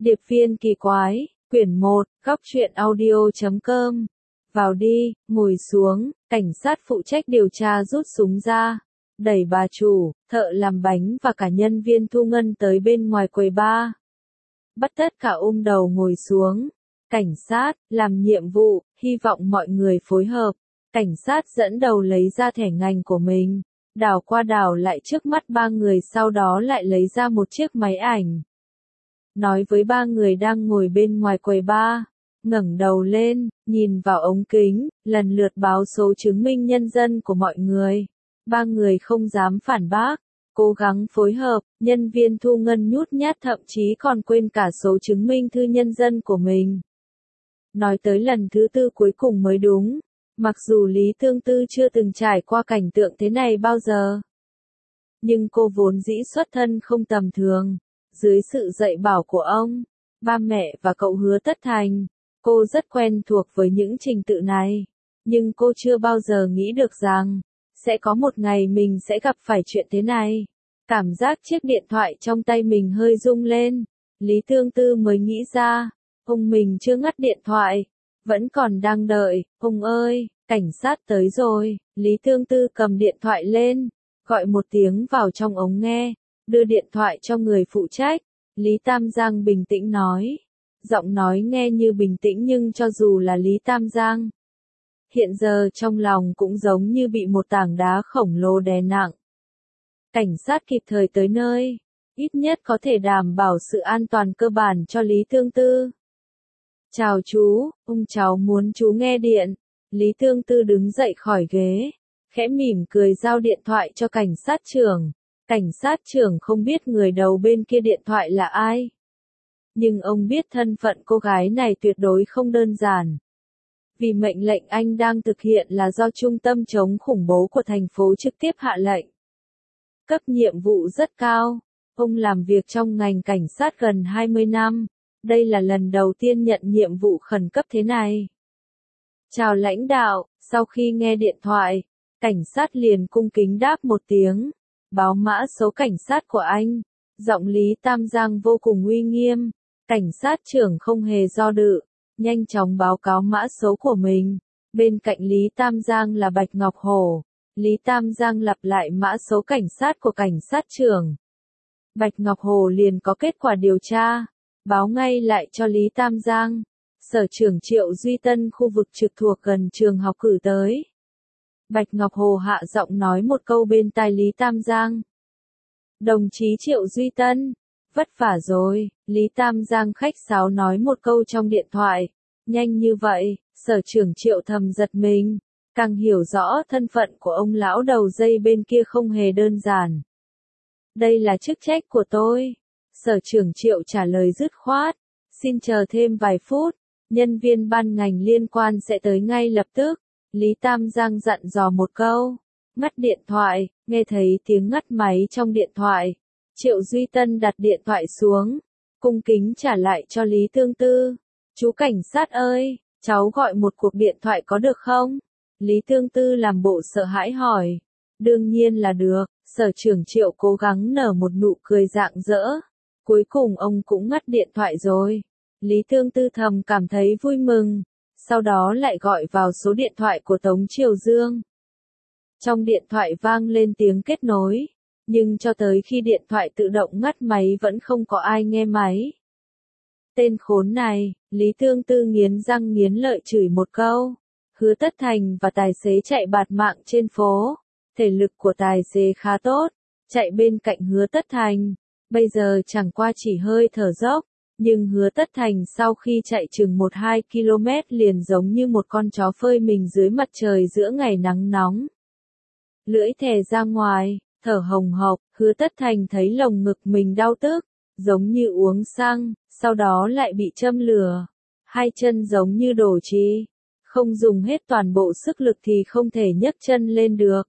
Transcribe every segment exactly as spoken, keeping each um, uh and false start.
Điệp viên kỳ quái, quyển một, góc truyện audio chấm com. Vào đi, ngồi xuống, cảnh sát phụ trách điều tra rút súng ra, đẩy bà chủ, thợ làm bánh và cả nhân viên thu ngân tới bên ngoài quầy bar. Bắt tất cả ôm đầu ngồi xuống. Cảnh sát, làm nhiệm vụ, hy vọng mọi người phối hợp. Cảnh sát dẫn đầu lấy ra thẻ ngành của mình, đảo qua đảo lại trước mắt ba người, sau đó lại lấy ra một chiếc máy ảnh. Nói với ba người đang ngồi bên ngoài quầy bar, ngẩng đầu lên, nhìn vào ống kính, lần lượt báo số chứng minh nhân dân của mọi người. Ba người không dám phản bác, cố gắng phối hợp, nhân viên thu ngân nhút nhát thậm chí còn quên cả số chứng minh thư nhân dân của mình. Nói tới lần thứ tư cuối cùng mới đúng, mặc dù Lý Tương Tư chưa từng trải qua cảnh tượng thế này bao giờ. Nhưng cô vốn dĩ xuất thân không tầm thường. Dưới sự dạy bảo của ông, ba mẹ và cậu Hứa Tất Thành, cô rất quen thuộc với những trình tự này. Nhưng cô chưa bao giờ nghĩ được rằng, sẽ có một ngày mình sẽ gặp phải chuyện thế này. Cảm giác chiếc điện thoại trong tay mình hơi rung lên. Lý Tương Tư mới nghĩ ra, ông mình chưa ngắt điện thoại, vẫn còn đang đợi. Ông ơi, cảnh sát tới rồi. Lý Tương Tư cầm điện thoại lên, gọi một tiếng vào trong ống nghe. Đưa điện thoại cho người phụ trách, Lý Tam Giang bình tĩnh nói. Giọng nói nghe như bình tĩnh nhưng cho dù là Lý Tam Giang, hiện giờ trong lòng cũng giống như bị một tảng đá khổng lồ đè nặng. Cảnh sát kịp thời tới nơi, ít nhất có thể đảm bảo sự an toàn cơ bản cho Lý Tương Tư. Chào chú, ông cháu muốn chú nghe điện. Lý Tương Tư đứng dậy khỏi ghế, khẽ mỉm cười giao điện thoại cho cảnh sát trưởng. Cảnh sát trưởng không biết người đầu bên kia điện thoại là ai. Nhưng ông biết thân phận cô gái này tuyệt đối không đơn giản. Vì mệnh lệnh anh đang thực hiện là do Trung tâm chống khủng bố của thành phố trực tiếp hạ lệnh. Cấp nhiệm vụ rất cao. Ông làm việc trong ngành cảnh sát gần hai mươi năm. Đây là lần đầu tiên nhận nhiệm vụ khẩn cấp thế này. Chào lãnh đạo, sau khi nghe điện thoại, cảnh sát liền cung kính đáp một tiếng. Báo mã số cảnh sát của anh. Giọng Lý Tam Giang vô cùng uy nghiêm. Cảnh sát trưởng không hề do dự, nhanh chóng báo cáo mã số của mình. Bên cạnh Lý Tam Giang là Bạch Ngọc Hổ. Lý Tam Giang lặp lại mã số cảnh sát của cảnh sát trưởng. Bạch Ngọc Hổ liền có kết quả điều tra, báo ngay lại cho Lý Tam Giang. Sở trưởng Triệu Duy Tân khu vực trực thuộc gần trường học cử tới. Bạch Ngọc Hồ hạ giọng nói một câu bên tai Lý Tam Giang. Đồng chí Triệu Duy Tân, vất vả rồi. Lý Tam Giang khách sáo nói một câu trong điện thoại. Nhanh như vậy, sở trưởng Triệu thầm giật mình, càng hiểu rõ thân phận của ông lão đầu dây bên kia không hề đơn giản. Đây là chức trách của tôi. Sở trưởng Triệu trả lời dứt khoát. Xin chờ thêm vài phút, nhân viên ban ngành liên quan sẽ tới ngay lập tức. Lý Tam Giang dặn dò một câu, ngắt điện thoại. Nghe thấy tiếng ngắt máy trong điện thoại, Triệu Duy Tân đặt điện thoại xuống, cung kính trả lại cho Lý Tương Tư. Chú cảnh sát ơi, cháu gọi một cuộc điện thoại có được không? Lý Tương Tư làm bộ sợ hãi hỏi. Đương nhiên là được. Sở trưởng Triệu cố gắng nở một nụ cười rạng rỡ. Cuối cùng ông cũng ngắt điện thoại rồi. Lý Tương Tư thầm cảm thấy vui mừng. Sau đó lại gọi vào số điện thoại của Tống Triều Dương. Trong điện thoại vang lên tiếng kết nối, nhưng cho tới khi điện thoại tự động ngắt máy vẫn không có ai nghe máy. Tên khốn này, Lý Tương Tư nghiến răng nghiến lợi chửi một câu. Hứa Tất Thành và tài xế chạy bạt mạng trên phố. Thể lực của tài xế khá tốt, chạy bên cạnh Hứa Tất Thành. Bây giờ chẳng qua chỉ hơi thở dốc. Nhưng Hứa Tất Thành sau khi chạy chừng một đến hai ki lô mét liền giống như một con chó phơi mình dưới mặt trời giữa ngày nắng nóng. Lưỡi thè ra ngoài, thở hồng hộc, Hứa Tất Thành thấy lồng ngực mình đau tức, giống như uống xăng, sau đó lại bị châm lửa. Hai chân giống như đổ trì, không dùng hết toàn bộ sức lực thì không thể nhấc chân lên được.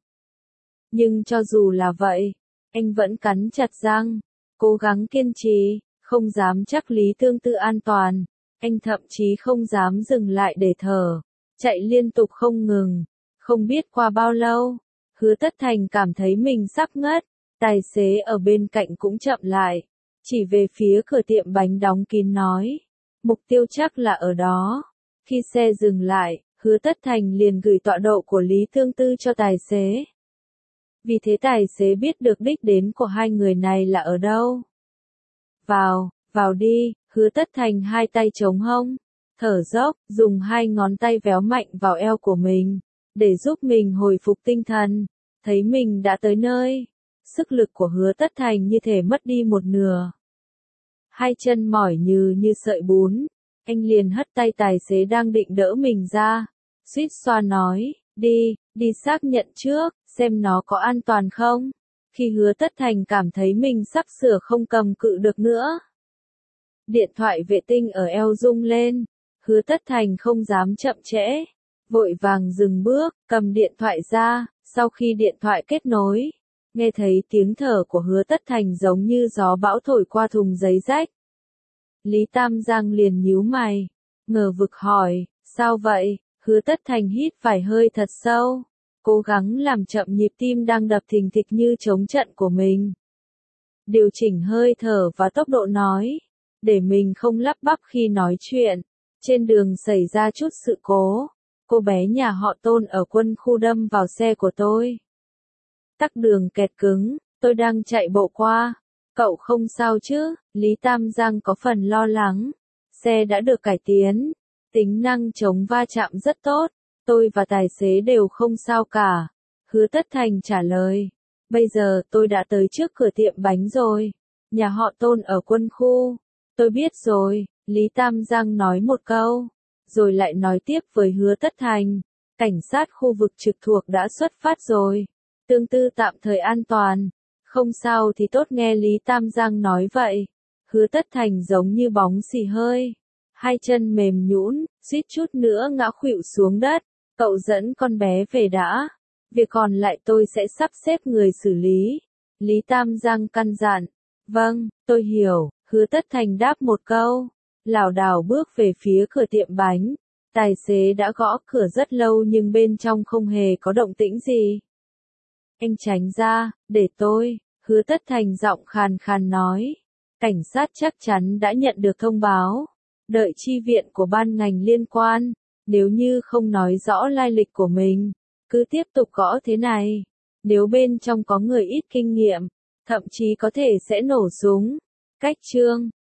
Nhưng cho dù là vậy, anh vẫn cắn chặt răng, cố gắng kiên trì. Không dám chắc Lý Tương Tư an toàn, anh thậm chí không dám dừng lại để thở, chạy liên tục không ngừng. Không biết qua bao lâu, Hứa Tất Thành cảm thấy mình sắp ngất, tài xế ở bên cạnh cũng chậm lại, chỉ về phía cửa tiệm bánh đóng kín nói. Mục tiêu chắc là ở đó. Khi xe dừng lại, Hứa Tất Thành liền gửi tọa độ của Lý Tương Tư cho tài xế. Vì thế tài xế biết được đích đến của hai người này là ở đâu. Vào, vào đi, Hứa Tất Thành hai tay chống hông, thở dốc, dùng hai ngón tay véo mạnh vào eo của mình, để giúp mình hồi phục tinh thần, thấy mình đã tới nơi. Sức lực của Hứa Tất Thành như thể mất đi một nửa. Hai chân mỏi như như sợi bún, anh liền hất tay tài xế đang định đỡ mình ra, suýt xoa nói, đi, đi xác nhận trước, xem nó có an toàn không. Khi Hứa Tất Thành cảm thấy mình sắp sửa không cầm cự được nữa. Điện thoại vệ tinh ở eo rung lên, Hứa Tất Thành không dám chậm trễ, vội vàng dừng bước, cầm điện thoại ra, sau khi điện thoại kết nối, nghe thấy tiếng thở của Hứa Tất Thành giống như gió bão thổi qua thùng giấy rách. Lý Tam Giang liền nhíu mày, ngờ vực hỏi, sao vậy? Hứa Tất Thành hít vài hơi thật sâu, cố gắng làm chậm nhịp tim đang đập thình thịch như chống trận của mình. Điều chỉnh hơi thở và tốc độ nói, để mình không lắp bắp khi nói chuyện. Trên đường xảy ra chút sự cố, cô bé nhà họ Tôn ở Quân khu đâm vào xe của tôi. Tắc đường kẹt cứng, tôi đang chạy bộ qua. Cậu không sao chứ? Lý Tam Giang có phần lo lắng. Xe đã được cải tiến, tính năng chống va chạm rất tốt, tôi và tài xế đều không sao cả. Hứa Tất Thành trả lời, bây giờ tôi đã tới trước cửa tiệm bánh rồi. Nhà họ Tôn ở Quân khu. Tôi biết rồi, Lý Tam Giang nói một câu, rồi lại nói tiếp với Hứa Tất Thành. Cảnh sát khu vực trực thuộc đã xuất phát rồi. Tương Tư tạm thời an toàn. Không sao thì tốt, nghe Lý Tam Giang nói vậy. Hứa Tất Thành giống như bóng xì hơi. Hai chân mềm nhũn, suýt chút nữa ngã khuỵu xuống đất. Cậu dẫn con bé về đã. Việc còn lại tôi sẽ sắp xếp người xử lý. Lý Tam Giang căn dặn. Vâng, tôi hiểu. Hứa Tất Thành đáp một câu. Lảo đảo bước về phía cửa tiệm bánh. Tài xế đã gõ cửa rất lâu nhưng bên trong không hề có động tĩnh gì. Anh tránh ra, để tôi. Hứa Tất Thành giọng khàn khàn nói. Cảnh sát chắc chắn đã nhận được thông báo. Đợi chi viện của ban ngành liên quan. Nếu như không nói rõ lai lịch của mình, cứ tiếp tục gõ thế này. Nếu bên trong có người ít kinh nghiệm, thậm chí có thể sẽ nổ súng. Cách chương